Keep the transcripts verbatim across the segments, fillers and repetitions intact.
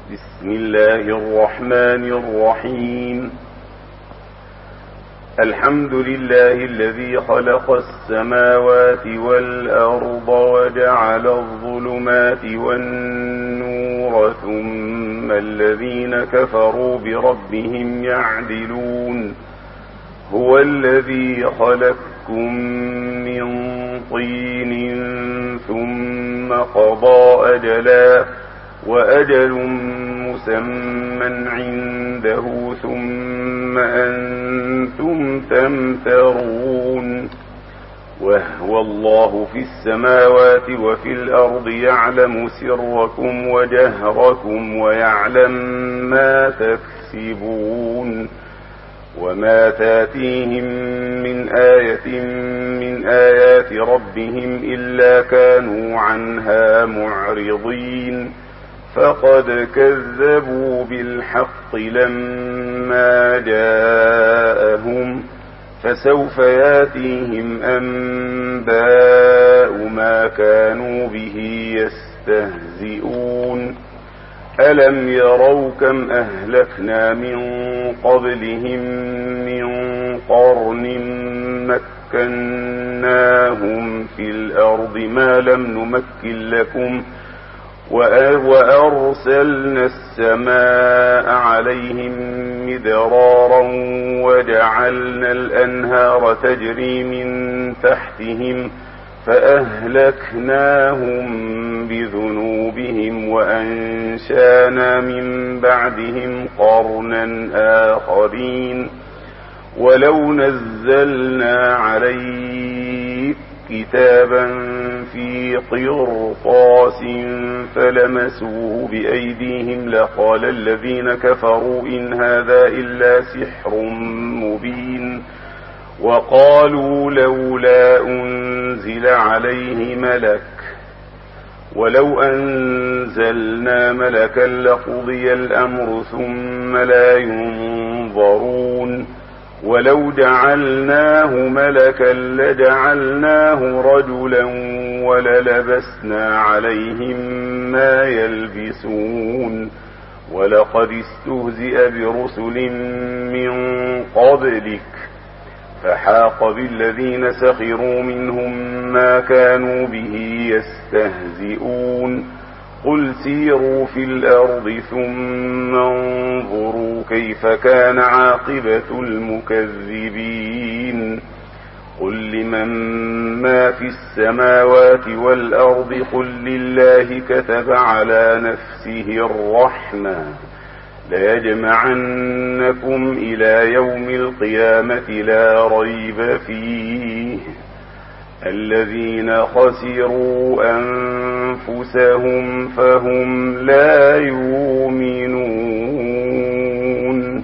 بسم الله الرحمن الرحيم. الحمد لله الذي خلق السماوات والأرض وجعل الظلمات والنور ثم الذين كفروا بربهم يعدلون. هو الذي خلقكم من طين ثم قضى أجلا وأجل مسمى عنده ثم أنتم تمترون. وهو الله في السماوات وفي الأرض يعلم سركم وجهركم ويعلم ما تكسبون. وما تاتيهم من آية من آيات ربهم إلا كانوا عنها معرضين. فقد كذبوا بالحق لما جاءهم فسوف ياتيهم أنباء ما كانوا به يستهزئون. ألم يروا كم أهلكنا من قبلهم من قرن مكناهم في الأرض ما لم نمكن لكم وأرسلنا السماء عليهم مدرارا وجعلنا الأنهار تجري من تحتهم فأهلكناهم بذنوبهم وأنشانا من بعدهم قرنا آخرين. ولو نزلنا عليك كتابا في قرطاس فلمسوه بأيديهم لقال الذين كفروا إن هذا إلا سحر مبين. وقالوا لولا أنزل عليه ملك ولو أنزلنا ملكا لقضي الأمر ثم لا ينظرون. ولو جعلناه ملكا لجعلناه رجلا وللبسنا عليهم ما يلبسون. ولقد استهزئ برسل من قبلك فحاق بالذين سخروا منهم ما كانوا به يستهزئون. قل سيروا في الأرض ثم انظروا كيف كان عاقبة المكذبين. قل لمن ما في السماوات والأرض قل لله كتب على نفسه الرحمة ليجمعنكم إلى يوم القيامة لا ريب فيه. الذين خسروا أنفسهم فهم لا يؤمنون.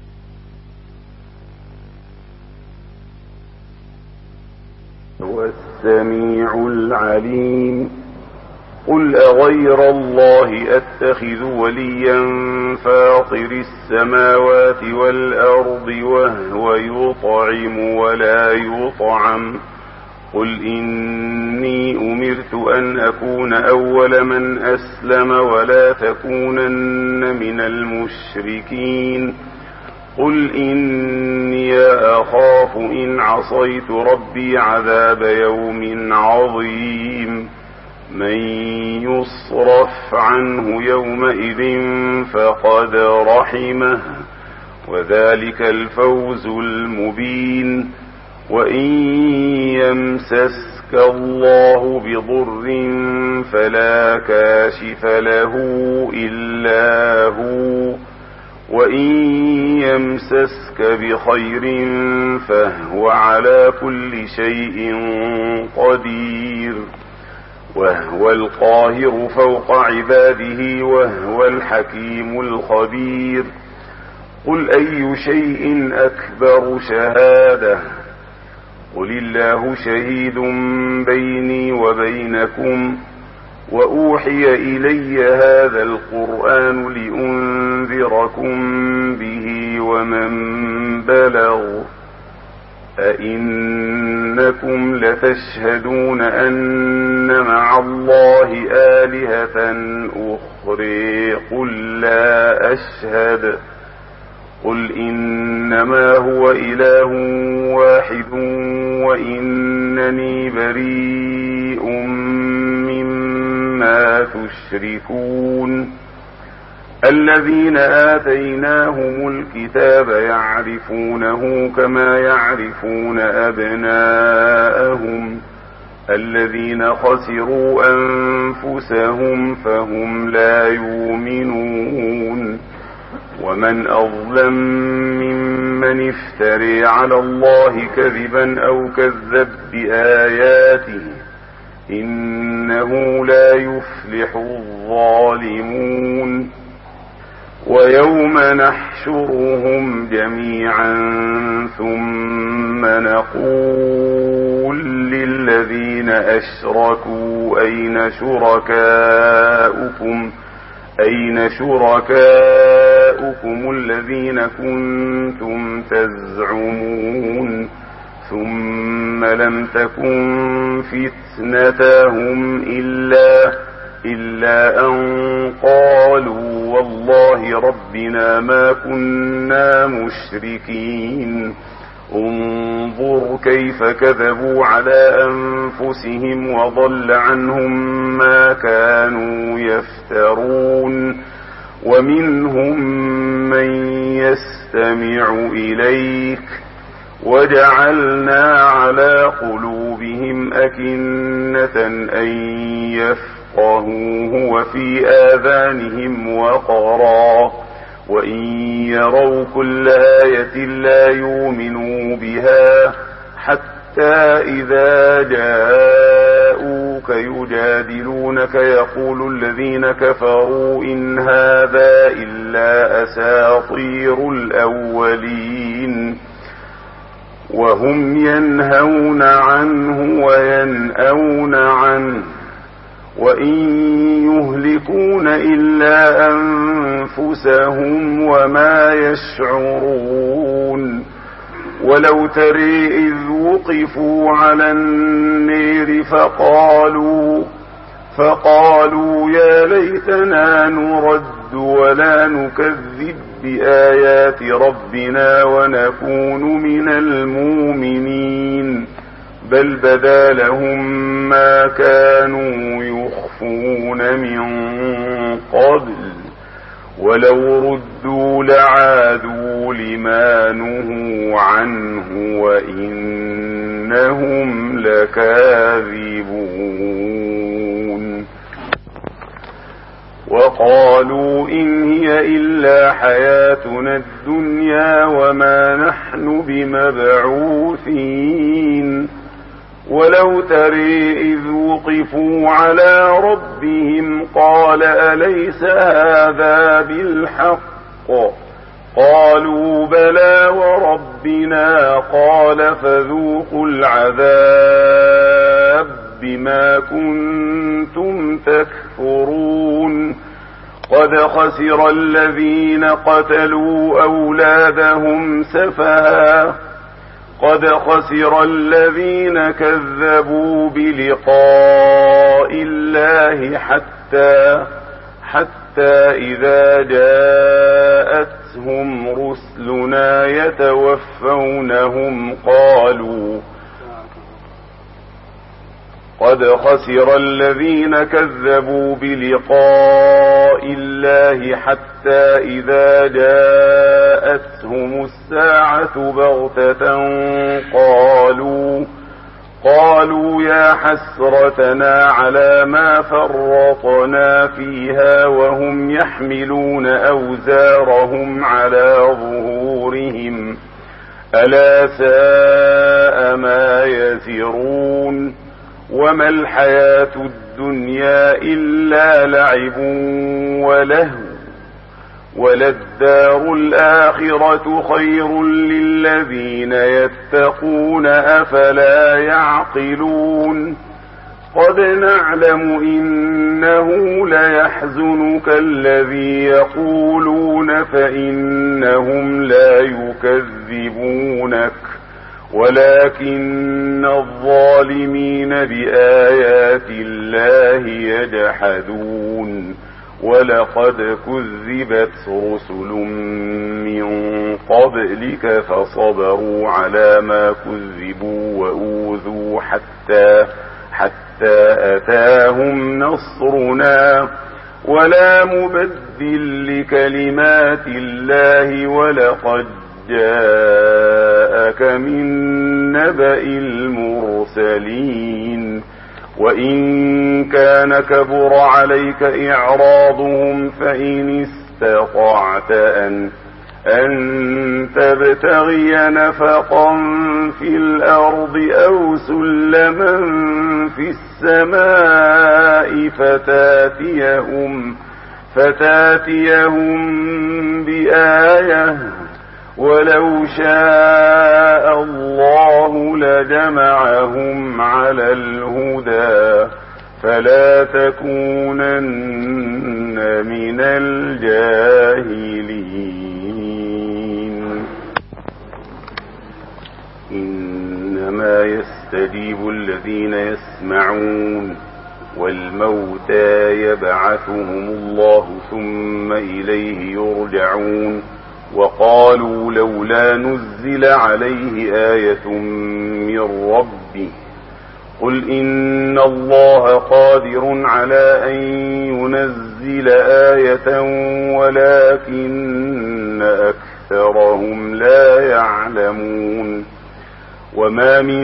هو السميع العليم. قل أغير الله أتخذ وليا فاطر السماوات والأرض وهو يطعم ولا يطعم. قل إني أمرت أن أكون أول من أسلم ولا تكونن من المشركين. قل إني أخاف إن عصيت ربي عذاب يوم عظيم. من يصرف عنه يومئذ فقد رحمه وذلك الفوز المبين. وإن يمسسك الله بضر فلا كاشف له إلا هو وإن يمسسك بخير فهو على كل شيء قدير. وهو القاهر فوق عباده وهو الحكيم الخبير. قل أي شيء أكبر شهادة قل الله شهيد بيني وبينكم. وأوحي إلي هذا القرآن لأنذركم به ومن بلغ أئنكم لتشهدون أن مع الله آلهة أخرى قل لا أشهد قل إنما هو إله واحد وإنني بريء مما تشركون الذين آتيناهم الكتاب يعرفونه كما يعرفون أبناءهم الذين خسروا أنفسهم فهم لا يؤمنون ومن أظلم ممن افتري على الله كذبا أو كذب بآياته إنه لا يفلح الظالمون ويوم نحشرهم جميعا ثم نقول للذين أشركوا أين شركاؤكم أين شركاؤكم الذين كنتم تزعمون ثم لم تكن فتنتهم إلا إلا أن قالوا والله ربنا ما كنا مشركين انظر كيف كذبوا على أنفسهم وضل عنهم ما كانوا يفترون ومنهم من يستمع إليك وجعلنا على قلوبهم أكنة أن يفقهوه وفي آذانهم وقرا وإن يروا كل آية لا يؤمنوا بها حتى إذا جاءوك يجادلونك يقول الذين كفروا إن هذا إلا أساطير الأولين وهم ينهون عنه وينأون عنه وإن يهلكون إلا أنفسهم وما يشعرون ولو ترى إذ وقفوا على النار فقالوا فقالوا يا ليتنا نرد ولا نكذب بآيات ربنا ونكون من المؤمنين بل بدا لهم ما كانوا يخفون من قبل ولو ردوا لعادوا لما نهوا عنه وإنهم لكاذبون وقالوا إن هي إلا حياتنا الدنيا وما نحن بمبعوثين ولو ترى إذ وقفوا على ربهم قال أليس هذا بالحق قالوا بلى وربنا قال فذوقوا العذاب بما كنتم تكفرون قد خسر الذين قتلوا أولادهم سفها قد خسر الذين كذبوا بلقاء الله حتى حتى إذا جاءتهم رسلنا يتوفونهم قالوا قد خسر الذين كذبوا بلقاء الله حتى إذا جاءتهم الساعة بغتة قالوا قالوا يا حسرتنا على ما فرطنا فيها وهم يحملون أوزارهم على ظهورهم ألا ساء ما يزرون وما الحياة الدنيا إلا لعب ولهو وللدار الآخرة خير للذين يتقون أفلا يعقلون قد نعلم إنه ليحزنك الذي يقولون فإنهم لا يكذبونك ولكن الظالمين بآيات الله يجحدون. ولقد كذبت رسل من قبلك فصبروا على ما كذبوا وأوذوا حتى حتى أتاهم نصرنا ولا مبدل لكلمات الله ولقد جاءك من نبأ المرسلين. وإن كان كبر عليك إعراضهم فإن استطعت أن أن تبتغي نفقا في الأرض أو سلما في السماء فتاتيهم فتاتيهم بآية ولو شاء الله لجمعهم على الهدى فلا تكونن من الجاهلين. إنما يستجيب الذين يسمعون والموتى يبعثهم الله ثم إليه يرجعون. وقالوا لولا نزل عليه آية من ربه قل إن الله قادر على أن ينزل آية ولكن أكثرهم لا يعلمون. وما من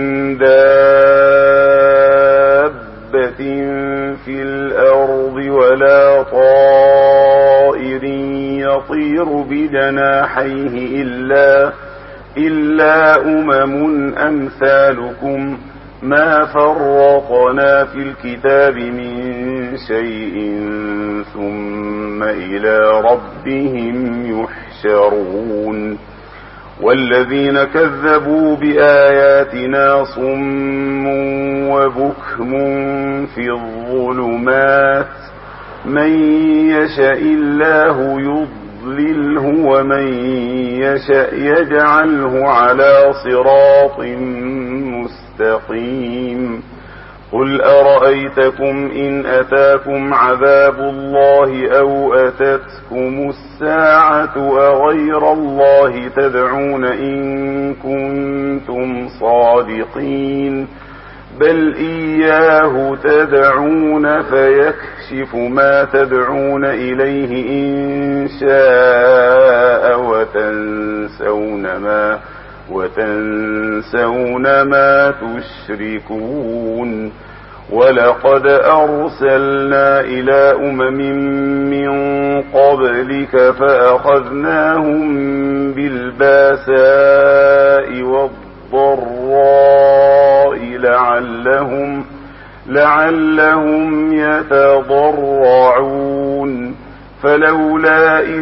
دابة في الأرض ولا طائر يطير بجناحيه إلا, إلا أمم أمثالكم ما فرقنا في الكتاب من شيء ثم إلى ربهم يحشرون. والذين كذبوا بآياتنا صم وبكم في الظلمات من يشاء الله يضلله ومن يشاء يجعله على صراط مستقيم. قل أرأيتكم إن أتاكم عذاب الله أو أتتكم الساعة أغير الله تدعون إن كنتم صادقين بل إياه تدعون فيكشف ما تدعون إليه إن شاء وتنسون ما وتنسون ما تشركون. ولقد أرسلنا إلى أمم من قبلك فأخذناهم بالباساء والضراء لعلهم لعلهم يتضرعون. فلولا إذ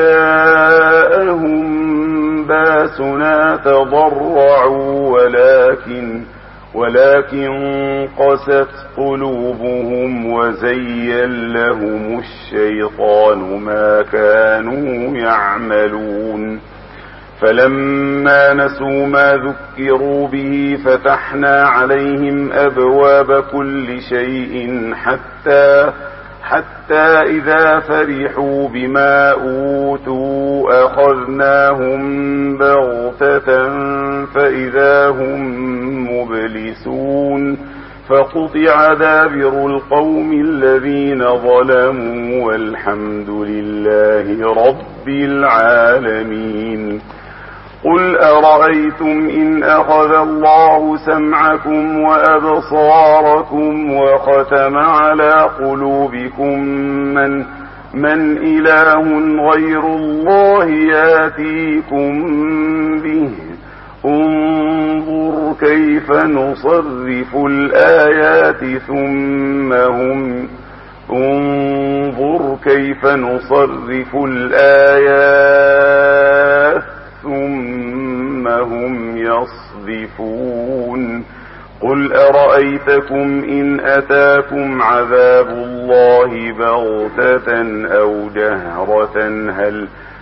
جاءهم باسنا تضرعوا ولكن ولكن قست قلوبهم وزين لهم الشيطان ما كانوا يعملون. فلما نسوا ما ذكروا به فتحنا عليهم أبواب كل شيء حتى حتى إذا فرحوا بما أوتوا أخذناهم بغتة فإذا هم مبلسون. فقطع دابر القوم الذين ظلموا والحمد لله رب العالمين. قل أرأيتم إن أخذ الله سمعكم وأبصاركم وختم على قلوبكم من, من إله غير الله ياتيكم به انظر كيف نصرف الآيات ثم هم انظر كيف نصرف الآيات ثم هم يصدفون. قل أرأيتكم إن أتاكم عذاب الله بغتة أو جهرة هل,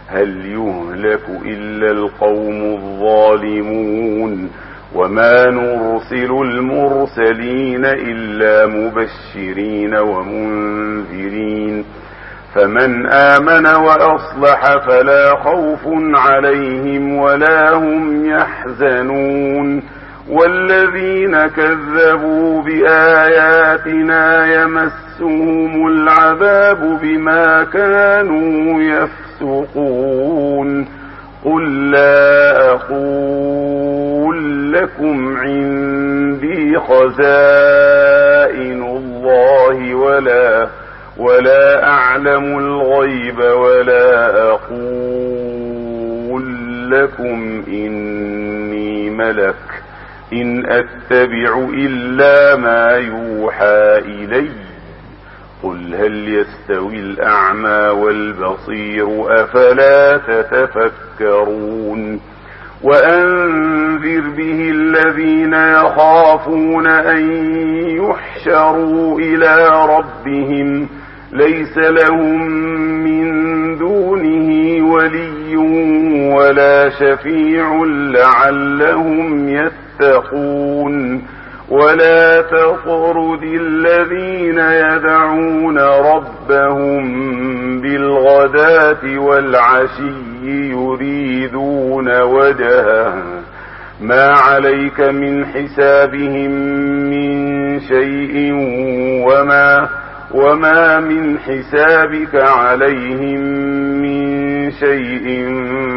هل يهلك إلا القوم الظالمون وما نرسل المرسلين إلا مبشرين ومنذرين فمن آمن وأصلح فلا خوف عليهم ولا هم يحزنون والذين كذبوا بآياتنا يمسهم العذاب بما كانوا يفسقون قل لا أقول لكم عندي خزائن الله ولا ولا أعلم الغيب ولا أقول لكم إني ملك إن أتبع إلا ما يوحى إلي قل هل يستوي الأعمى والبصير أفلا تتفكرون وأنذر به الذين يخافون أن يحشروا إلى ربهم ليس لهم من دونه ولي ولا شفيع لعلهم يتقون ولا تطرد الذين يدعون ربهم بالغداة والعشي يريدون وجهه ما عليك من حسابهم من شيء وما وما من حسابك عليهم من شيء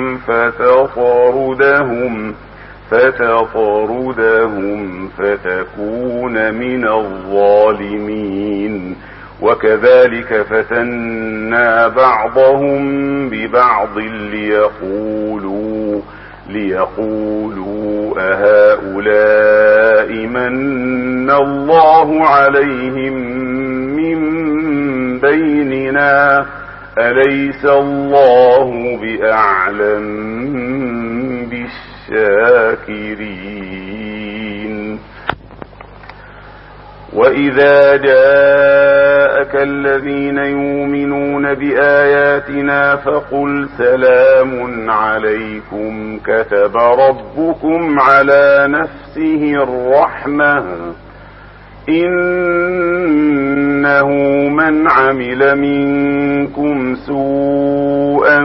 فتطردهم فتطردهم فتكون من الظالمين وكذلك فتنا بعضهم ببعض ليقولوا ليقولوا أهؤلاء من الله عليهم من بيننا أليس الله بأعلم بالشاكرين وإذا جاءك الذين يؤمنون بآياتنا فقل سلام عليكم كتب ربكم على نفسه الرحمة إنه من عمل منكم سوءا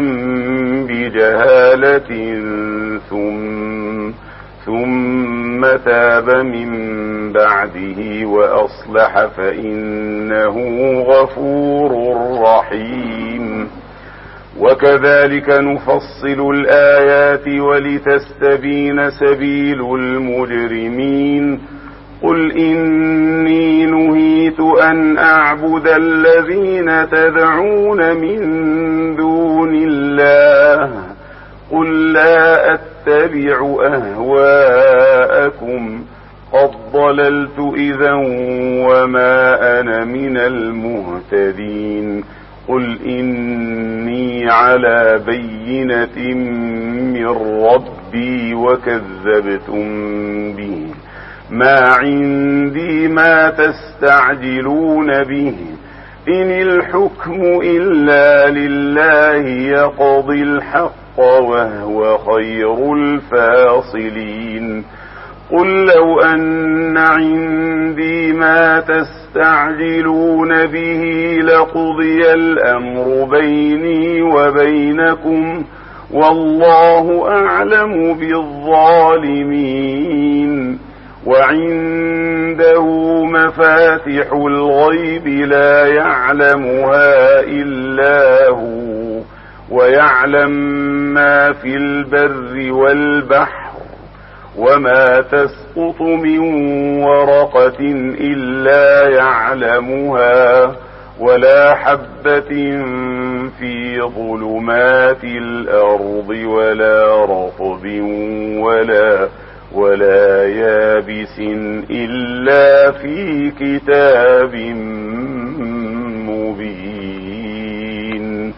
بجهالة ثم, ثم تاب من بعده وأصلح فإنه غفور رحيم وكذلك نفصل الآيات ولتستبين سبيل المجرمين قل إني نهيت أن أعبد الذين تدعون من دون الله قل لا أتبع أهواءكم قد ضللت إذا وما أنا من المهتدين قل إني على بينة من ربي وكذبتم به ما عندي ما تستعجلون به إن الحكم إلا لله يقضي الحق وهو خير الفاصلين قل لو أن عندي ما تستعجلون به لقضي الأمر بيني وبينكم والله أعلم بالظالمين وعنده مفاتح الغيب لا يعلمها إلا هو ويعلم ما في البر والبحر وما تسقط من ورقة إلا يعلمها ولا حبة في ظلمات الأرض ولا رطب ولا ولا يابس إلا في كتاب مبين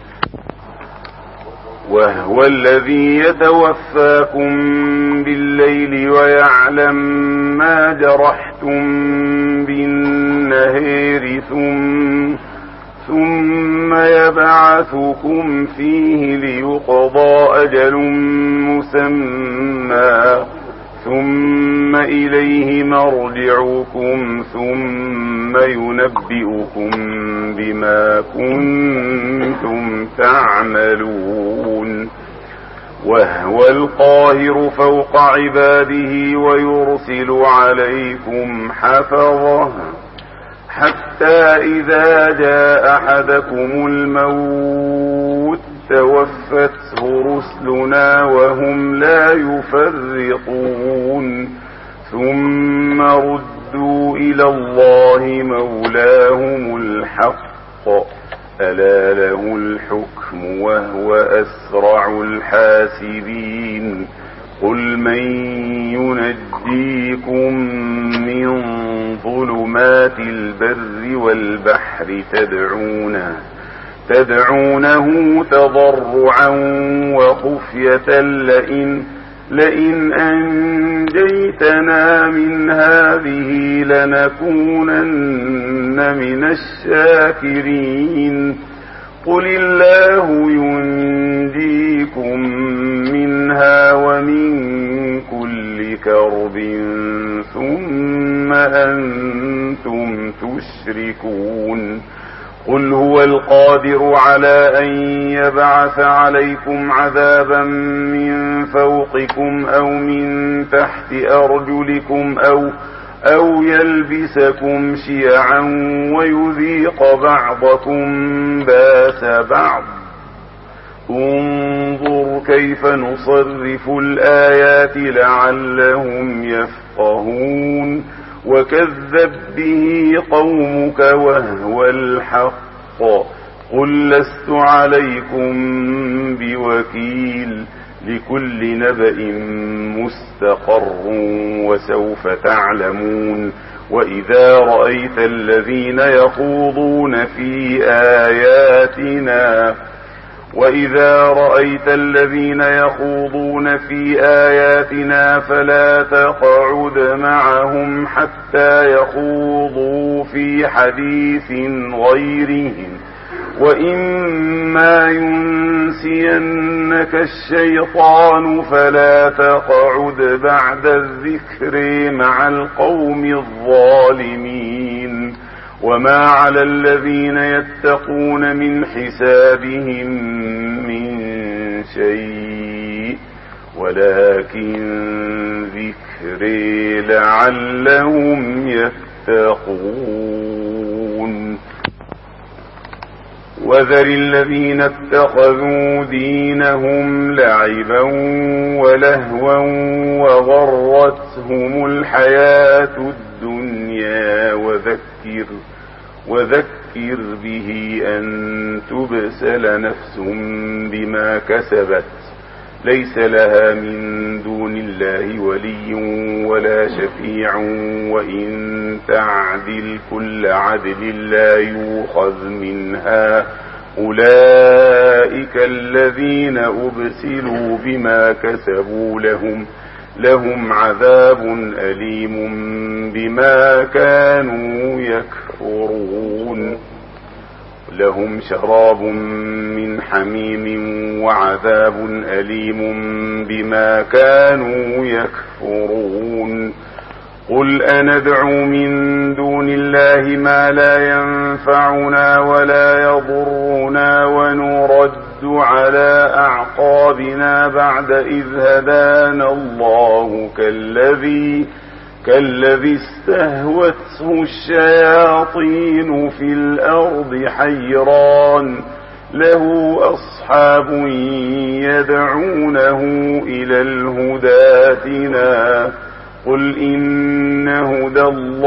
وهو الذي يتوفاكم بالليل ويعلم ما جرحتم بالنهار ثم ثم يبعثكم فيه ليقضى أجل مسمى ثم إليه مرجعكم ثم ينبئكم بما كنتم تعملون وهو القاهر فوق عباده ويرسل عليكم حفظه حتى إذا جاء أحدكم الموت توفته رسلنا وهم لا يفرطون ثم ردوا إلى الله مولاهم الحق ألا له الحكم وهو أسرع الحاسبين قل من ينجيكم من ظلمات البر والبحر تدعونه تدعونه تضرعا وخفية لئن لئن أنجيتنا من هذه لنكونن من الشاكرين قل الله ينجيكم منها ومن كل كرب ثم أنتم تشركون قل هو القادر على أن يبعث عليكم عذابا من فوقكم أو من تحت أرجلكم أو أو يلبسكم شيعا ويذيق بعضكم باس بعض انظر كيف نصرف الآيات لعلهم يفقهون وكذب به قومك وهو الحق قل لست عليكم بوكيل لكل نبأ مستقر وسوف تعلمون وإذا رأيت الذين يخوضون في آياتنا وإذا رأيت الذين يخوضون في آياتنا فلا تقعد معهم حتى يخوضوا في حديث غيرهم وإما ينسينك الشيطان فلا تقعد بعد الذكر مع القوم الظالمين وما على الذين يتقون من حسابهم من شيء ولكن ذكري لعلهم يتقون وذر الذين اتخذوا دينهم لعبا ولهوا وغرتهم الحياة الدنيا وذكر وذكر به أن تبسل نفس بما كسبت ليس لها من دون الله ولي ولا شفيع وإن تعدل كل عدل لا يؤخذ منها أولئك الذين أبسلوا بما كسبوا لهم لهم عذاب أليم بما كانوا يكفرون لهم شراب من حميم وعذاب أليم بما كانوا يكفرون قل أندعو من دون الله ما لا ينفعنا ولا يضرنا ونرد على أعقابنا بعد إذ هدانا الله كالذي كالذي استهوته الشياطين في الأرض حيران له أصحاب يدعونه إلى الهدى ائتنا قل إن هدى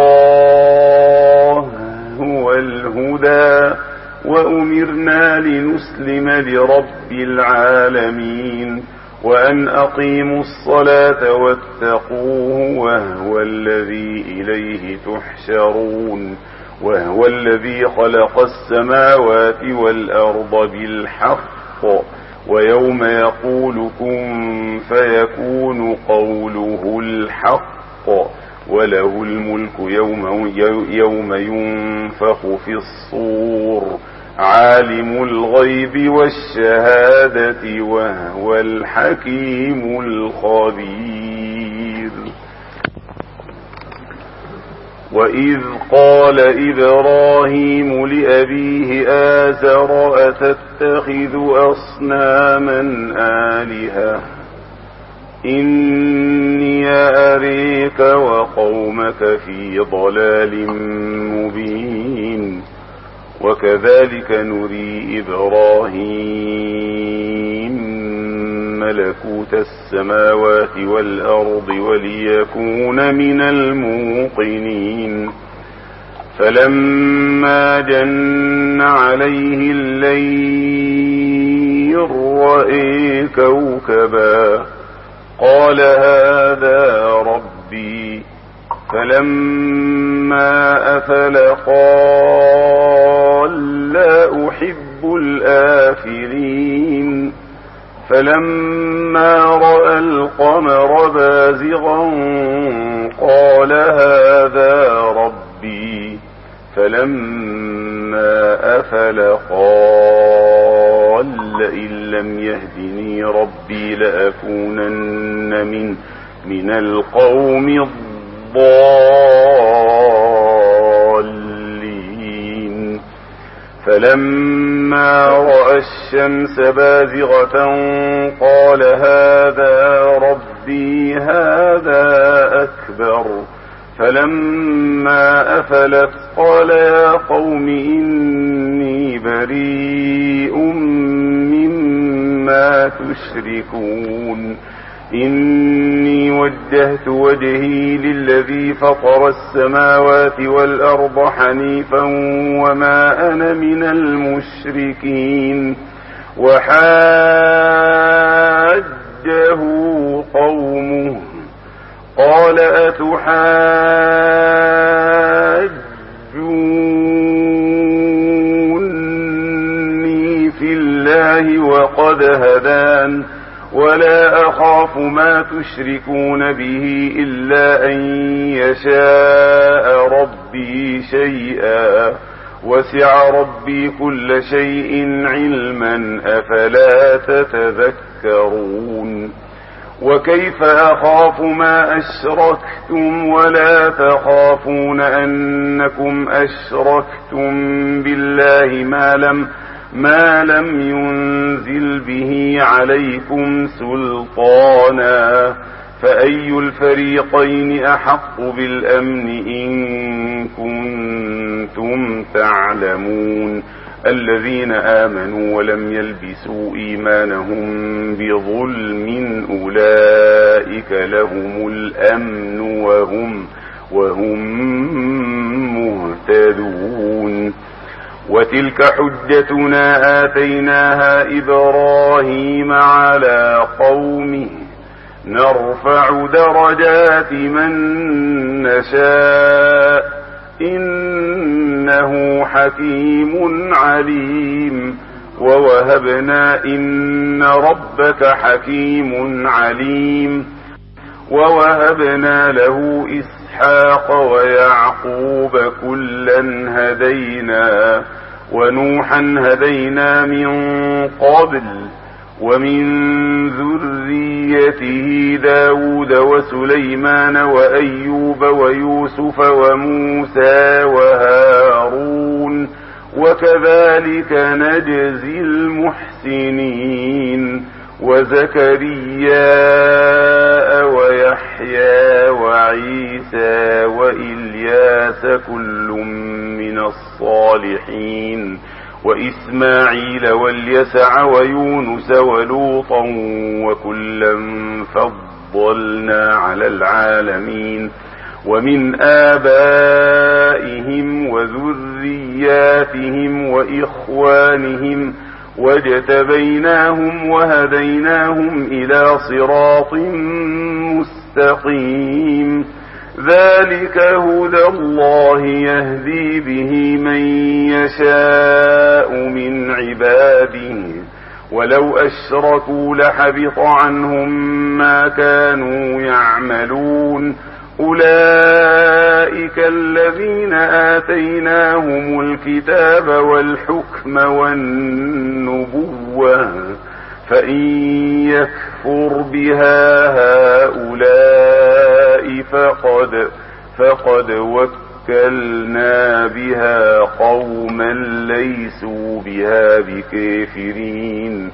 الله هو الهدى وأمرنا لنسلم لرب العالمين وأن أقيموا الصلاة واتقوه وهو الذي إليه تحشرون وهو الذي خلق السماوات والأرض بالحق ويوم يقول كن فيكون قوله الحق وله الملك يوم, يوم ينفخ في الصور عالم الغيب والشهادة وهو الحكيم الخبير. وإذ قال إبراهيم لأبيه آزر أتتخذ أصناما آلهة إني أريك وقومك في ضلال مبين. وكذلك نري إبراهيم ملكوت السماوات والأرض وليكون من الموقنين. فلما جن عليه الليل رأى كوكبا قال هذا ربي. فلما أفل قال لا أحب الآفلين. فلما رأى القمر بازغا قال هذا ربي. فلما أفل قال لئن لم يهدني ربي لأكونن من من القوم الضالين. فلما رأى الشمس بازغة قال هذا ربي هذا أكبر. فلما أفلت قال يا قوم إني بريء مما تشركون. إني وجهت وجهي للذي فطر السماوات والأرض حنيفا وما أنا من المشركين. وحاجه قومه قال أتحاجوني في الله وقد هدان ولا أخاف ما تشركون به إلا أن يشاء ربي شيئا وسع ربي كل شيء علما أفلا تتذكرون. وكيف أخاف ما أشركتم ولا تخافون أنكم أشركتم بالله ما لم ما لم ينزل به عليكم سلطانا. فأي الفريقين أحق بالأمن إن كنتم تعلمون. الذين آمنوا ولم يلبسوا إيمانهم بظلم أولئك لهم الأمن وهم, وهم مهتدون. وتلك حجتنا آتيناها إبراهيم على قومه نرفع درجات من نشاء إنه حكيم عليم. ووهبنا إن ربك حكيم عليم. ووهبنا له إسحاق ويعقوب كلا هدينا ونوحا هدينا من قبل ومن ذريته داود وسليمان وأيوب ويوسف وموسى وهارون وكذلك نجزي المحسنين. وزكريا ويحيى وعيسى وإلياس كل من الصالحين وإسماعيل واليسع ويونس ولوطا وكلا فضلنا على العالمين. ومن آبائهم وذرياتهم وإخوانهم واجتبيناهم وهديناهم إلى صراط مستقيم. ذلك هدى الله يهدي به من يشاء من عباده ولو أشركوا لحبط عنهم ما كانوا يعملون. أولئك الذين آتيناهم الكتاب والحكم والنبوة فإن يكفر بها هؤلاء فقد, فقد وكلنا بها قوما ليسوا بها بكافرين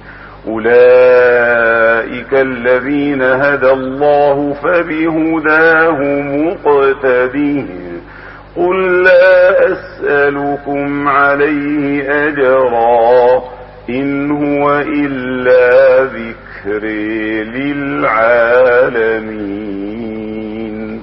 أولئك الذين هدى الله فبهداه مقتده قل لا أسألكم عليه أجرا إن هو إلا ذكر للعالمين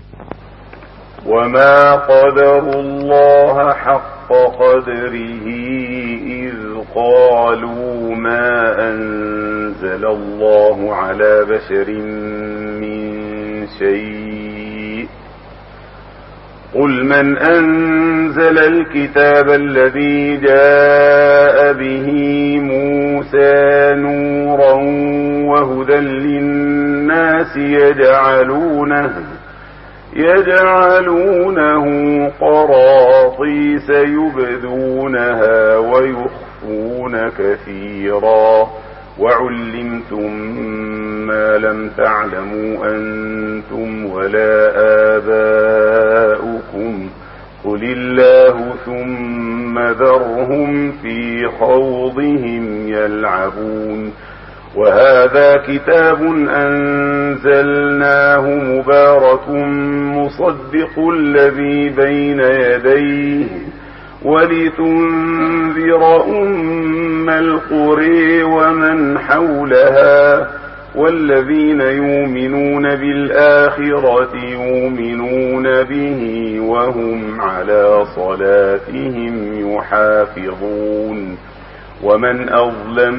وما قدروا الله حق قدره إذ قالوا ما أنزل الله على بشر من شيء قل من أنزل الكتاب الذي جاء به موسى نورا وهدى للناس يجعلونه يجعلونه قراطيس يبدونها ويخفون كثيرا وعلمتم ما لم تعلموا أنتم ولا آباؤكم قل الله ثم ذرهم في خوضهم يلعبون وهذا كتاب أنزلناه مبارك مصدق الذي بين يديه ولتنذر أم القرى ومن حولها والذين يؤمنون بالآخرة يؤمنون به وهم على صلاتهم يحافظون ومن أظلم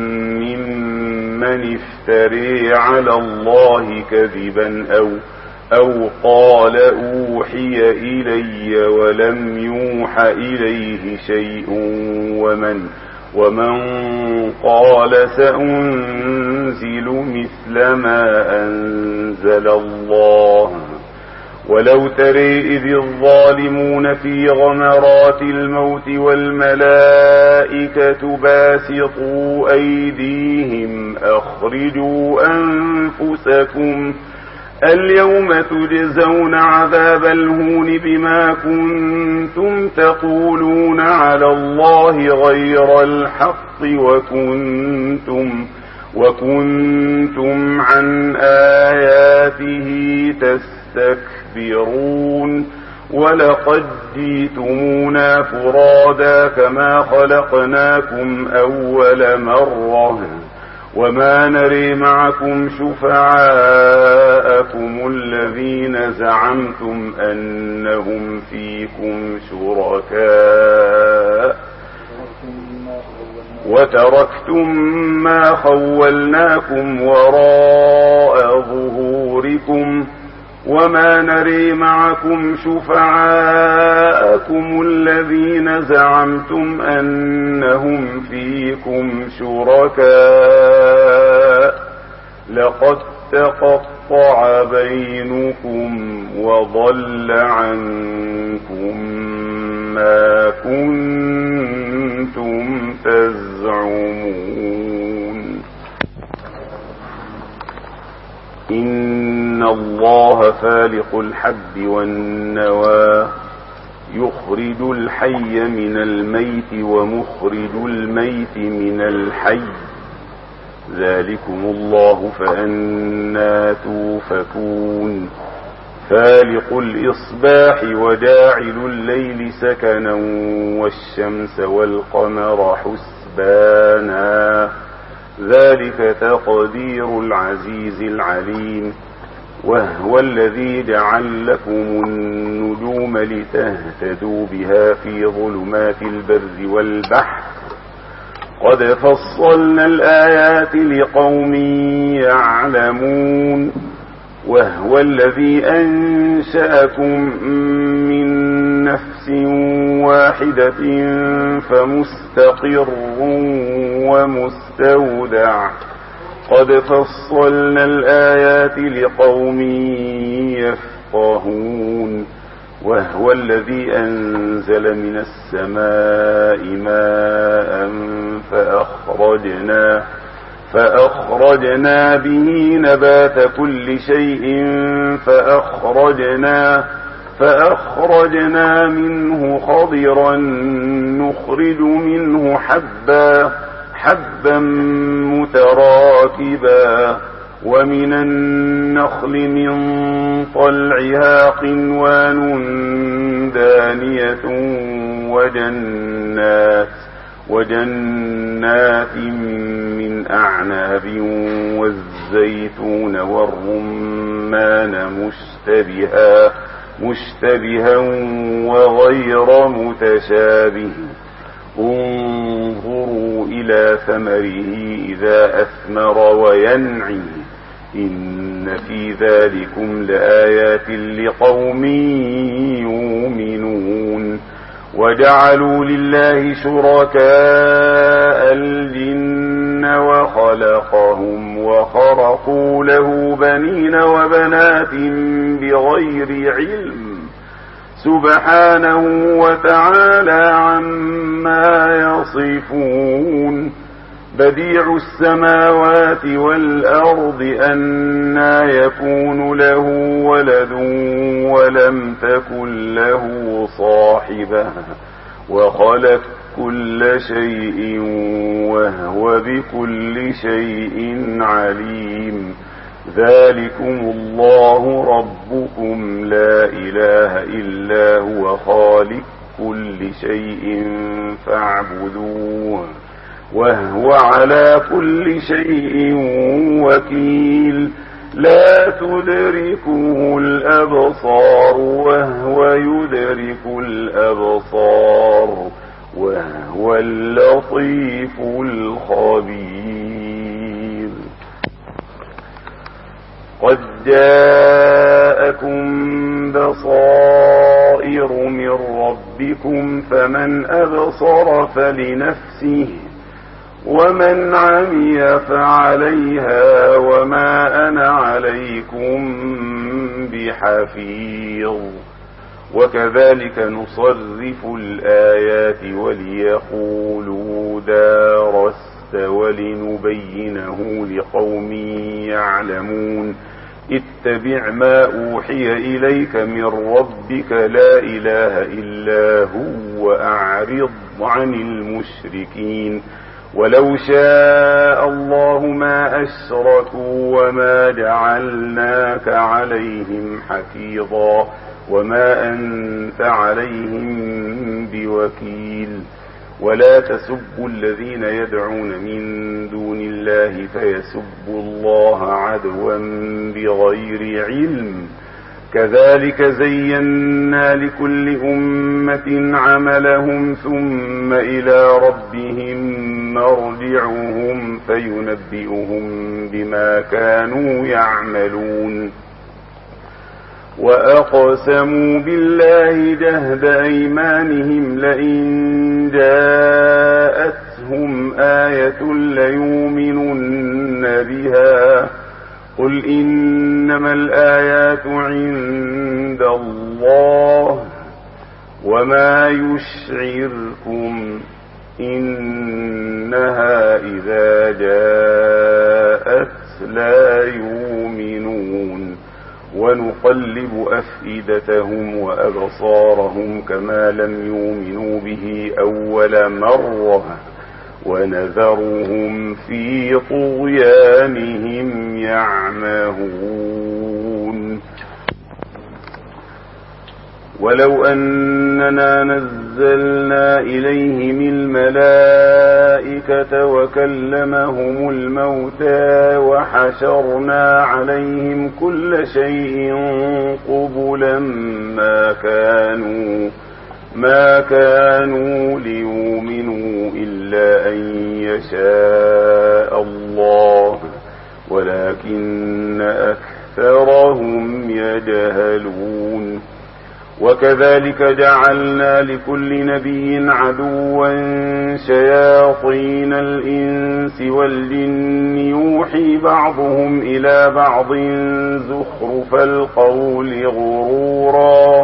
ممن افتري على الله كذبا أو, أو قال أوحي إلي ولم يوح إليه شيء ومن, ومن قال سأنزل مثل ما أنزل الله ولو ترى إذ الظالمون في غمرات الموت والملائكة باسطوا أيديهم أخرجوا أنفسكم اليوم تجزون عذاب الهون بما كنتم تقولون على الله غير الحق وكنتم, وكنتم عن آياته تستكبرون ولقد جئتمونا فرادا كما خلقناكم أول مرة وما نري معكم شفعاءكم الذين زعمتم أنهم فيكم شركاء وتركتم ما خولناكم وراء ظهوركم وما نري معكم شفعاءكم الذين زعمتم أنهم فيكم شركاء لقد تقطع بينكم وضل عنكم ما كنتم تزعمون إن الله فالق الحب والنوى يخرج الحي من الميت ومخرج الميت من الحي ذلكم الله فأنى توفكون فالق الإصباح وجاعل الليل سكنا والشمس والقمر حسبانا ذلك تقدير العزيز العليم وهو الذي جعل لكم النجوم لتهتدوا بها في ظلمات البر والبحر قد فصلنا الآيات لقوم يعلمون وهو الذي أنشأكم من نفس واحدة فمستقر ومستودع قد فصلنا الآيات لقوم يفقهون. وهو الذي أنزل من السماء ماء فأخرجنا فأخرجنا به نبات كل شيء فأخرجنا فأخرجنا منه خضرا نخرج منه حبا حبا متراكبا ومن النخل من طلعها قنوان دانية وجنات وجنات من أعناب والزيتون والرمان مشتبها مشتبها وغير متشابه انظروا إلى ثمره إذا أثمر وينعي إن في ذلكم لآيات لقوم يؤمنون. وجعلوا لله شركاء الجن وخلقهم وخرقوا له بنين وبنات بغير علم سبحانه وتعالى عما يصفون. بديع السماوات والأرض أنى يكون له ولد ولم تكن له صاحبة وخلق كل شيء وهو بكل شيء عليم. ذلكم الله ربكم لا إله إلا هو خالق كل شيء فاعبدوه وهو على كل شيء وكيل. لا تدركه الأبصار وهو يدرك الأبصار وهو اللطيف الخبير. قد جاءكم بصائر من ربكم فمن أبصر فلنفسه ومن عمي فعليها وما أنا عليكم بحفيظ. وكذلك نصرف الآيات وليقولوا دارست ولنبينه لقوم يعلمون. اتبع ما أوحي إليك من ربك لا إله إلا هو وأعرض عن المشركين. ولو شاء الله ما أشركوا وما جعلناك عليهم حفيظا وما أنت عليهم بوكيل. ولا تسبوا الذين يدعون من دون الله فيسبوا الله عدوا بغير علم. كذلك زينا لكل أمة عملهم ثم إلى ربهم مرجعهم فينبئهم بما كانوا يعملون. وأقسموا بالله جهد أيمانهم لئن جاءتهم آية ليؤمنن بها قل إنما الآيات عند الله وما يشعركم إنها إذا جاءت لا يؤمنون. ونقلب أفئدتهم وأبصارهم كما لم يؤمنوا به أول مرة ونذرهم في طغيانهم يعمهون. ولو أننا نزلنا إليهم الملائكة وكلمهم الموتى وحشرنا عليهم كل شيء قبلا ما كانوا ما كانوا ليؤمنوا إلا أن يشاء الله ولكن أكثرهم يجهلون. وكذلك جعلنا لكل نبي عدوا شياطين الإنس والجن يوحي بعضهم إلى بعض زخرف القول غرورا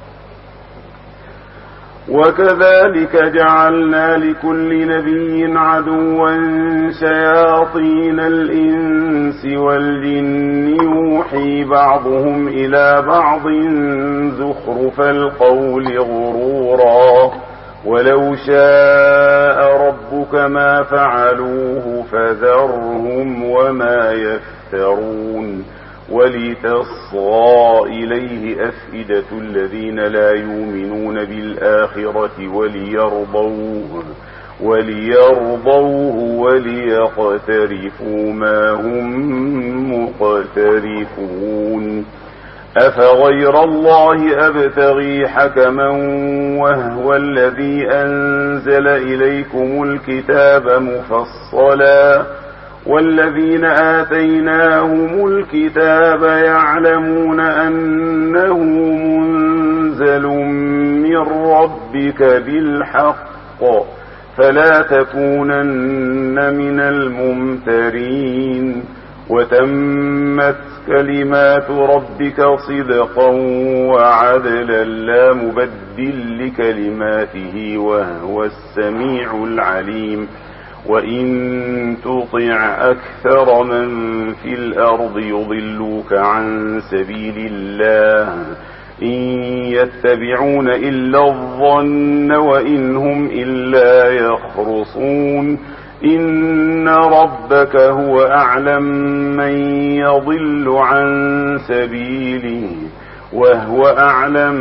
وكذلك جعلنا لكل نبي عدوا شياطين الإنس والجن يوحي بعضهم إلى بعض زخرف القول غرورا ولو شاء ربك ما فعلوه فذرهم وما يفترون ولتصغى إليه أفئدة الذين لا يؤمنون بالآخرة وليرضوه وليرضوه وليقترفوا ما هم مقترفون أفغير الله أبتغي حكما وهو الذي أنزل إليكم الكتاب مفصلا والذين آتيناهم الكتاب يعلمون أنه منزل من ربك بالحق فلا تكونن من الممترين وتمت كلمات ربك صدقا وعدلا لا مبدل لكلماته وهو السميع العليم وإن تطع أكثر من في الأرض يضلوك عن سبيل الله إن يتبعون إلا الظن وإن هم إلا يخرصون إن ربك هو أعلم من يضل عن سبيله وهو أعلم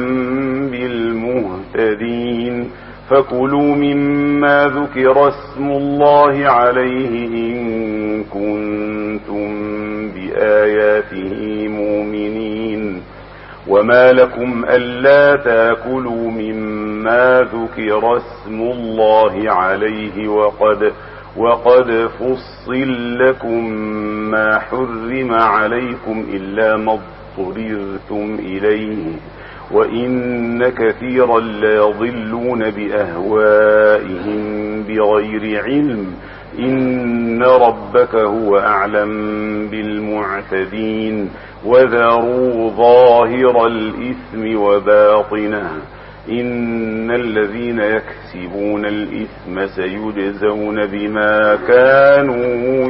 بالمهتدين فكلوا مما ذكر اسم الله عليه إن كنتم بآياته مؤمنين وما لكم ألا تاكلوا مما ذكر اسم الله عليه وقد وقد فصل لكم ما حرم عليكم إلا ما اضطررتم إليه وإن كثيرا ليضلون بأهوائهم بغير علم إن ربك هو أعلم بالمعتدين وذروا ظاهر الإثم وباطنه إن الذين يكسبون الإثم سيجزون بما كانوا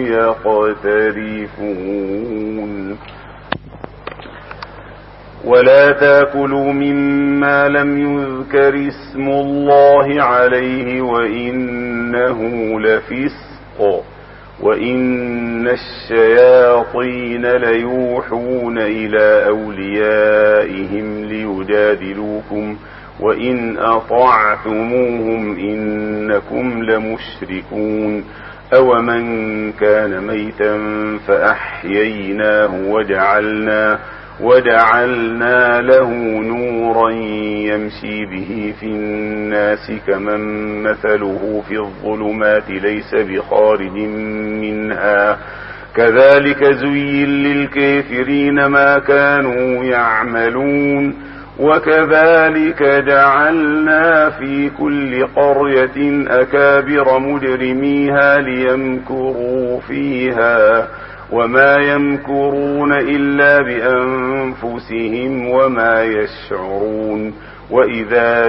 يقترفون ولا تاكلوا مما لم يذكر اسم الله عليه وإنه لفسق وإن الشياطين ليوحون إلى أوليائهم ليجادلوكم وإن أطعتموهم إنكم لمشركون أومن كان ميتا فأحييناه وجعلنا وجعلنا له نورا يمشي به في الناس كمن مثله في الظلمات ليس بخارج منها كذلك زين للكافرين ما كانوا يعملون وكذلك جعلنا في كل قرية أكابر مجرميها ليمكروا فيها وما يمكرون إلا بأنفسهم وما يشعرون وإذا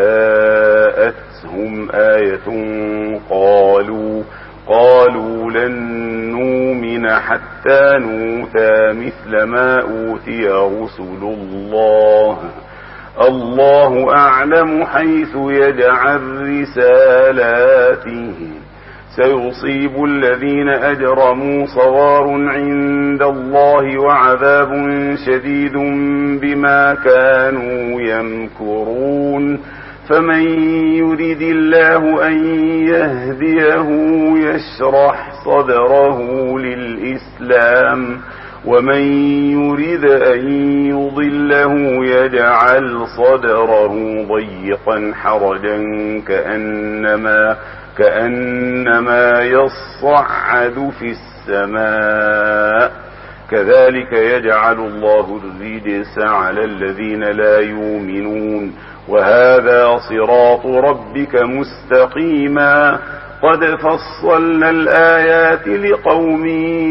جاءتهم آية قالوا قالوا لن نؤمن حتى نؤتى مثل ما أوتي رسل الله الله أعلم حيث يجعل رسالاته سيصيب الذين أجرموا صغار عند الله وعذاب شديد بما كانوا يمكرون فمن يرد الله أن يهديه يشرح صدره للإسلام ومن يرد أن يضله يجعل صدره ضيقا حرجا كأنما كأنما يصعد في السماء كذلك يجعل الله الرجس على الذين لا يؤمنون وهذا صراط ربك مستقيما قد فصلنا الآيات لقوم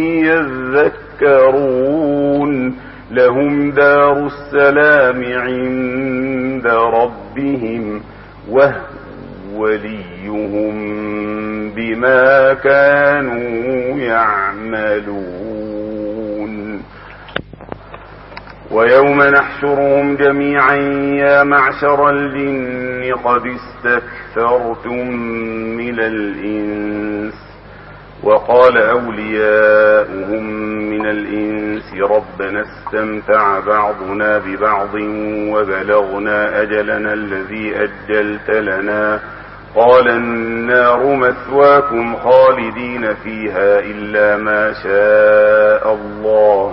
يذكرون لهم دار السلام عند ربهم وهو وليهم بما كانوا يعملون. ويوم نحشرهم جميعا يا معشر الجن قد استكثرتم من الإنس وقال أولياؤهم من الإنس ربنا استمتع بعضنا ببعض وبلغنا أجلنا الذي أجلت لنا قال النار مثواكم خالدين فيها إلا ما شاء الله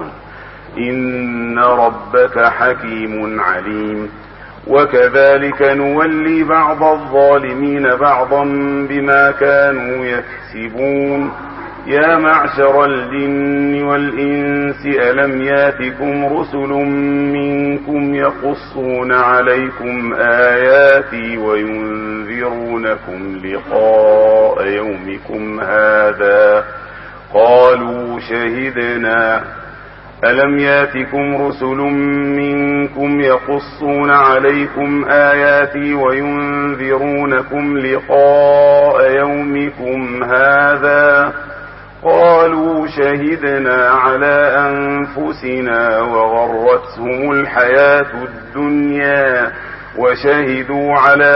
إن ربك حكيم عليم. وكذلك نولي بعض الظالمين بعضا بما كانوا يكسبون. يا معشر الجن والإنس ألم ياتكم رسل منكم يقصون عليكم آياتي وينذرونكم لقاء يومكم هذا قالوا شهدنا. ألم ياتكم رسل منكم يقصون عليكم آياتي وينذرونكم لقاء يومكم هذا قالوا شهدنا على أنفسنا وغرتهم الحياة الدنيا وشهدوا على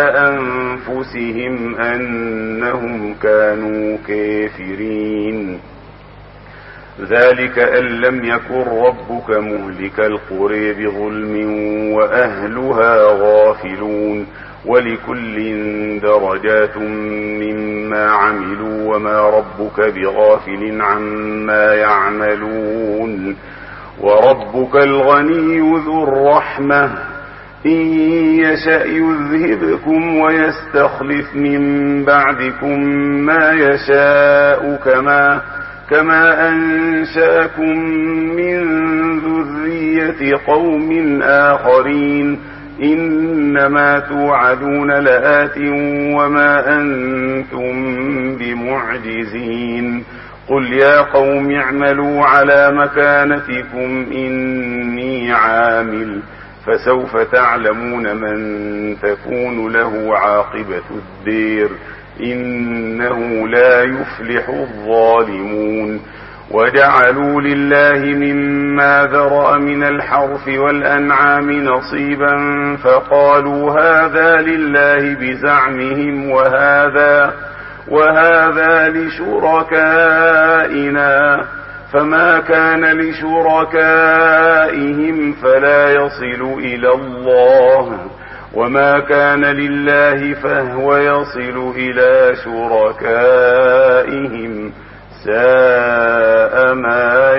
أنفسهم أنهم كانوا كافرين. ذلك أن لم يكن ربك مهلك القرى بظلم وأهلها غافلون ولكل درجات مما عملوا وما ربك بغافل عما يعملون. وربك الغني ذو الرحمة إن يشأ يذهبكم ويستخلف من بعدكم ما يشاء كما كما أنشأكم من ذرية قوم آخرين إنما توعدون لآت وما أنتم بمعجزين. قل يا قوم اعملوا على مكانتكم إني عامل فسوف تعلمون من تكون له عاقبة الدير إنه لا يفلح الظالمون. وجعلوا لله مما ذرأ من الحرث والأنعام نصيبا فقالوا هذا لله بزعمهم وهذا وهذا لشركائنا فما كان لشركائهم فلا يصل إلى الله وما كان لله فهو يصل إلى شركائهم ساء ما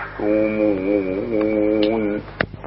يحكمون.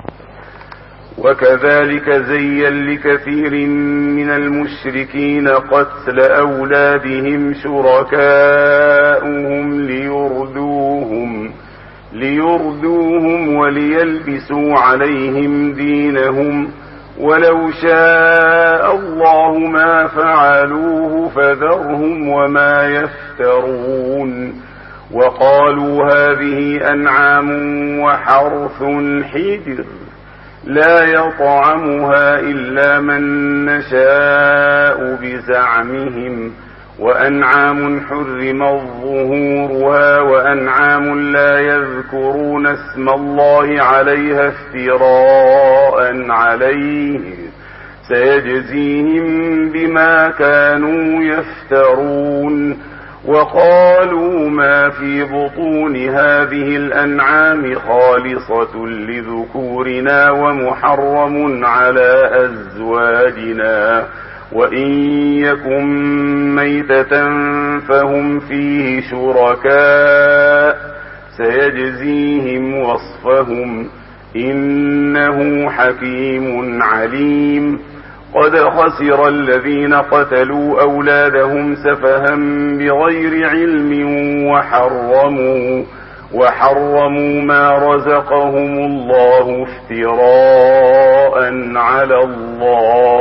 وكذلك زين لكثير من المشركين قتل أولادهم شركاؤهم ليردوهم ليردوهم وليلبسوا عليهم دينهم ولو شاء الله ما فعلوه فذرهم وما يفترون. وقالوا هذه أنعام وحرث حجر لا يطعمها إلا من نشاء بزعمهم وأنعام حرم ظهورها وأنعام لا يذكرون اسم الله عليها افتراء عليه سيجزيهم بما كانوا يفترون. وقالوا ما في بطون هذه الأنعام خالصة لذكورنا ومحرم على أزواجنا وإن يكن ميتة فهم فيه شركاء سيجزيهم وصفهم إنه حكيم عليم. قد خسر الذين قتلوا أولادهم سفها بغير علم وحرموا وحرموا ما رزقهم الله افتراء على الله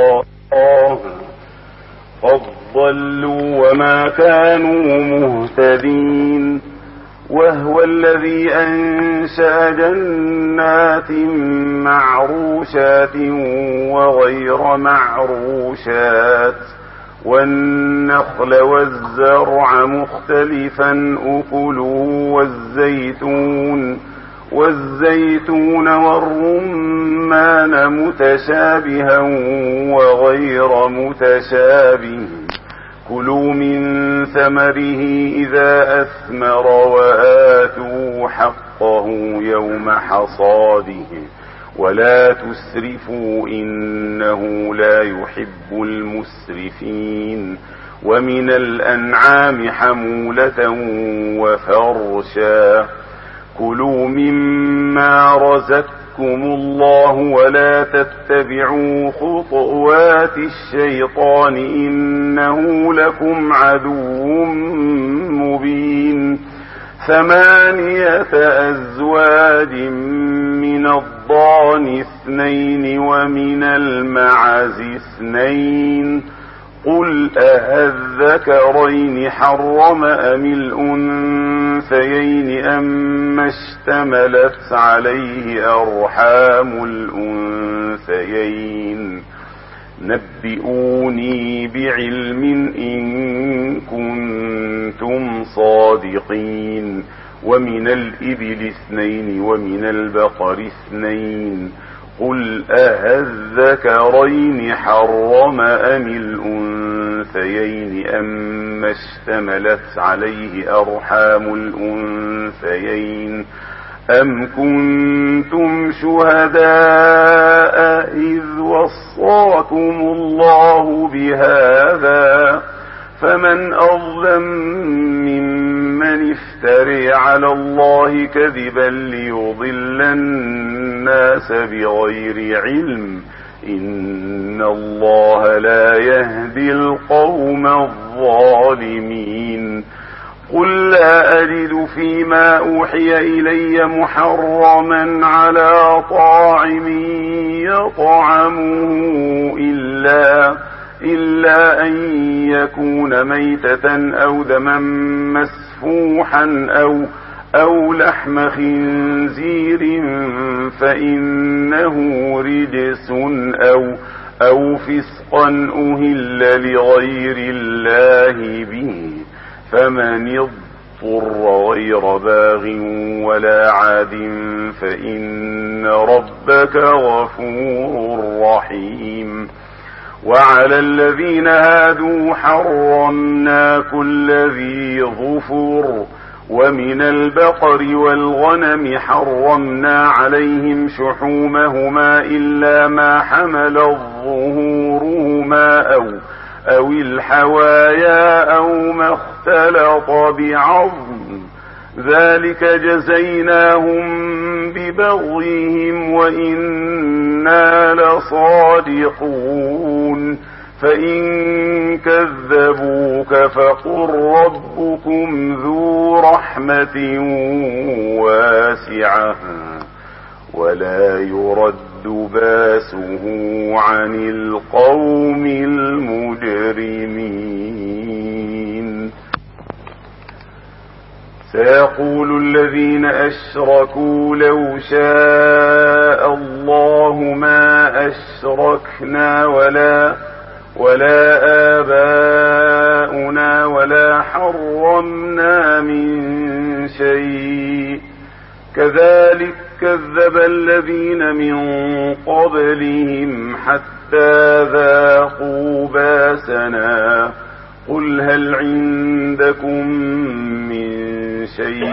قد ضلوا وما كانوا مهتدين. وهو الذي أنشأ جنات معروشات وغير معروشات والنخل والزرع مختلفا أكله والزيتون والزيتون والرمان متشابها وغير متشابه كلوا من ثمره إذا أثمر وآتوا حقه يوم حصاده ولا تسرفوا إنه لا يحب المسرفين. ومن الأنعام حمولة وفرشا كلوا مما رزقكم الله ولا تتبعوا خطوات الشيطان إنه لكم عدو مبين. ثمانية أزواج من الضأن اثنين ومن المعز اثنين قل أهذكرين حرم أم الأنثيين أم اشتملت عليه أرحام الأنثيين نبئوني بعلم إن كنتم صادقين. ومن الإبل اثنين ومن البقر اثنين قل أهذكرين حرم أم الأنثيين أم اشتملت عليه أرحام الأنثيين أم كنتم شهداء إذ وصاكم الله بهذا فمن أظلم ممن افترى على الله كذبا ليضل الناس بغير علم إن الله لا يهدي القوم الظالمين. قل لا أجد فيما أوحي إلي محرما على طاعم يطعمه إلا إلا أن يكون ميتة أو دما مسفوحا أو أو لحم خنزير فإنه رجس أو أو فسقا أهل لغير الله به فمن اضطر غير باغ ولا عاد فإن ربك غفور رحيم. وعلى الذين هادوا حرمنا كل ذي ظفر ومن البقر والغنم حرمنا عليهم شحومهما إلا ما حمل ظهورهما أو أو الحوايا أو ما اختلط بعظم ذلك جزيناهم ببغيهم وإنا لصادقون. فإن كذبوك فقل ربكم ذو رحمة واسعة ولا يرد باسه عن القوم المجرمين. سيقول الذين أشركوا لو شاء الله ما أشركنا ولا ولا آباؤنا ولا حرمنا من شيء كذلك كذب الذين من قبلهم حتى ذاقوا باسنا قل هل عندكم من شيء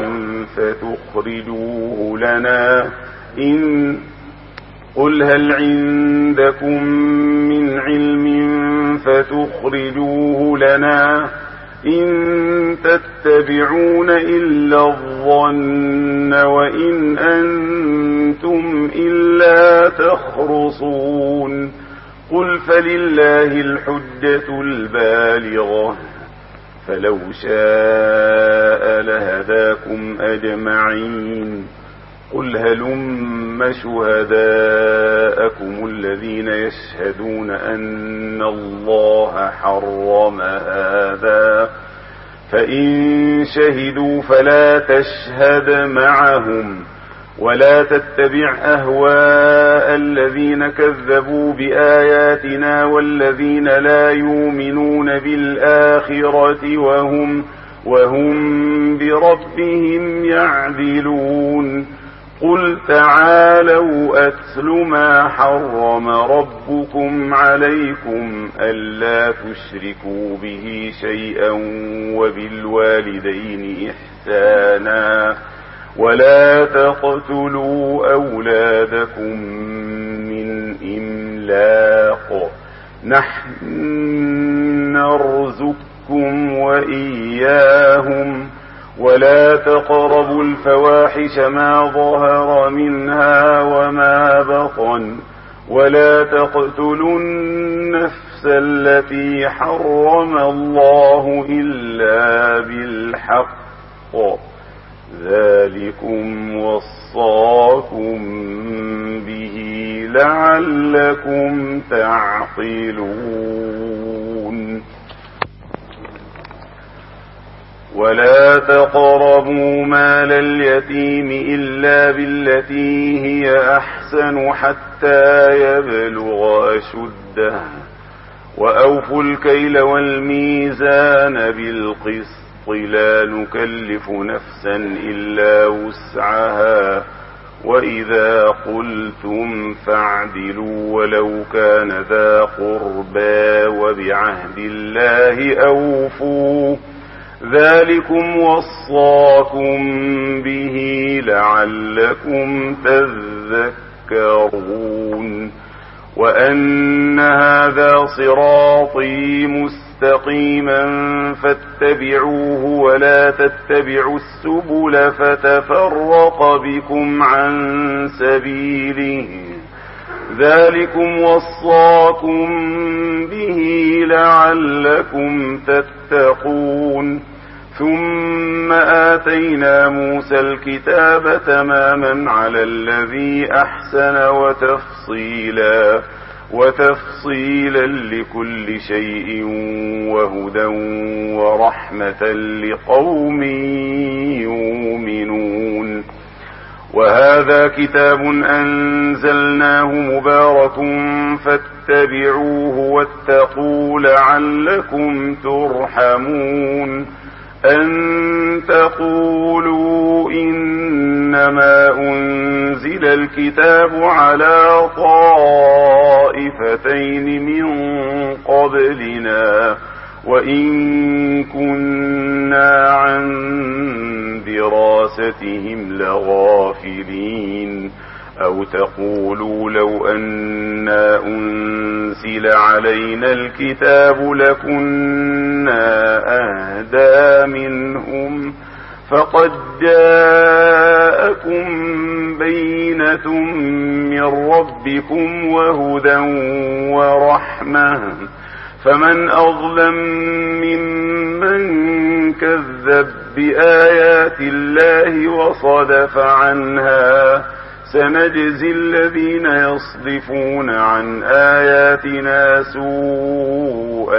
فتخرجوه لنا إن قل هل عندكم من علم فتخرجوه لنا إن تتبعون إلا الظن وإن أنتم إلا تخرصون قل فلله الحجة البالغة فلو شاء لهداكم أجمعين قل هلم شهداءكم الذين يشهدون أن الله حرم هذا فإن شهدوا فلا تشهد معهم ولا تتبع أهواء الذين كذبوا بآياتنا والذين لا يؤمنون بالآخرة وهم, وهم بربهم يعدلون قل تعالوا أتل ما حرم ربكم عليكم ألا تشركوا به شيئا وبالوالدين إحسانا ولا تقتلوا أولادكم من إملاق نحن نرزقكم وإياهم ولا تقربوا الفواحش ما ظهر منها وما بطن ولا تقتلوا النفس التي حرم الله إلا بالحق ذلكم وصاكم به لعلكم تعقلون ولا تقربوا مال اليتيم إلا بالتي هي أحسن حتى يبلغ أشده وأوفوا الكيل والميزان بالقسط لا نكلف نفسا إلا وسعها وإذا قلتم فاعدلوا ولو كان ذا قربى وبعهد الله أوفوا ذلكم وصاكم به لعلكم تذكرون وأن هذا صراطي مستقيما فاتبعوه ولا تتبعوا السبل فتفرق بكم عن سبيله ذلكم وصاكم به لعلكم تتقون ثم آتينا موسى الكتاب تماما على الذي أحسن وتفصيلا وتفصيلا لكل شيء وهدى ورحمة لقوم يؤمنون وهذا كتاب أنزلناه مبارك فاتبعوه واتقوا لعلكم ترحمون أن تقولوا إنما أنزل الكتاب على طائفتين من قبلنا وإن كنا عن دراستهم لغافلين أو تقولوا لو أنا أنزل علينا الكتاب لكنا أهدى منهم فقد جاءكم بينة من ربكم وهدى ورحمة فمن أظلم ممن كذب بآيات الله وصدف عنها سنجزي الذين يصدفون عن آياتنا سوء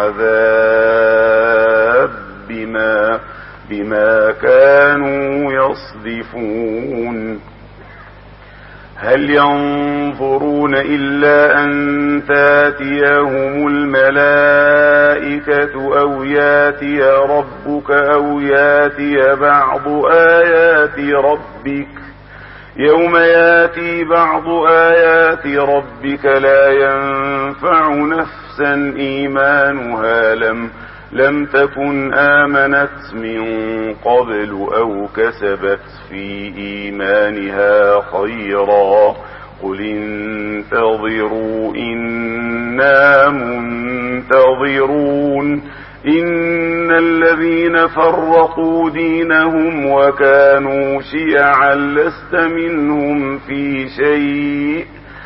العذاب بما, بما كانوا يصدفون هل ينظرون إلا أن تاتيهم الملائكة أو ياتي ربك أو ياتي بعض آيات ربك يوم ياتي بعض آيات ربك لا ينفع نفسا إيمانها لم, لم تكن آمنت من قبل أو كسبت في إيمانها خيرا قل انتظروا إنا منتظرون إن الذين فرقوا دينهم وكانوا شيعا لست منهم في شيء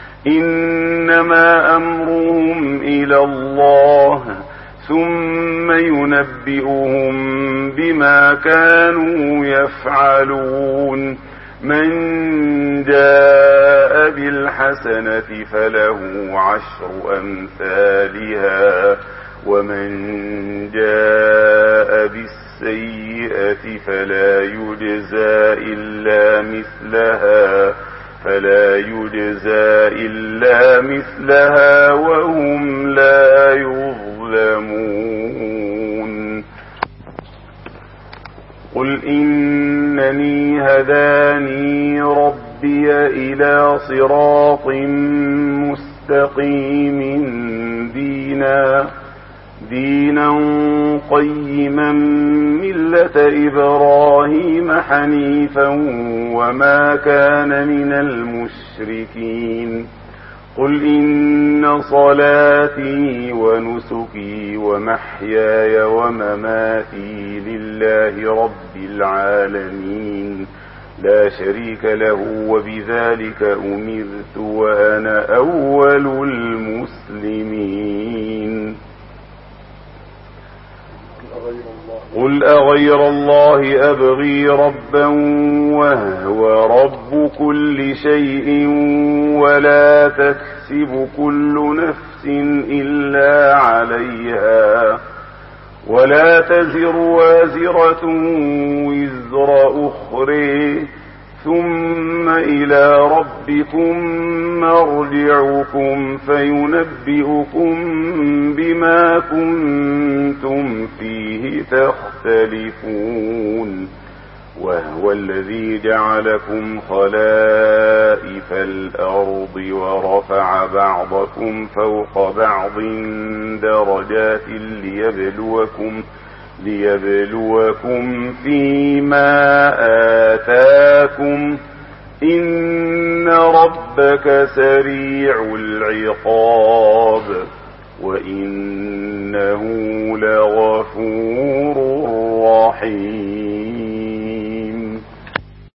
إنما أمرهم إلى الله ثم ينبئهم بما كانوا يفعلون من جاء بالحسنة فله عشر أمثالها ومن جاء بالسيئة فلا يجزى إلا مثلها فلا يجزى إلا مثلها وهم لا يظلمون. قل إنني هداني ربي إلى صراط مستقيم دينا دينا قيما ملة إبراهيم حنيفا وما كان من المشركين. قل إن صلاتي ونسكي ومحياي ومماتي لله رب العالمين لا شريك له وبذلك أمرت وأنا أول المسلمين. قل أغير الله أبغي ربا وهو رب كل شيء ولا تكسب كل نفس إلا عليها ولا تزر وازرة وزر أخرى ثم إلى ربكم مرجعكم فينبئكم بما كنتم فيه تختلفون. وهو الذي جعلكم خلائف الأرض ورفع بعضكم فوق بعض درجات ليبلوكم ليبلوكم فيما آتاكم إن ربك سريع العقاب وإنه لغفور رحيم.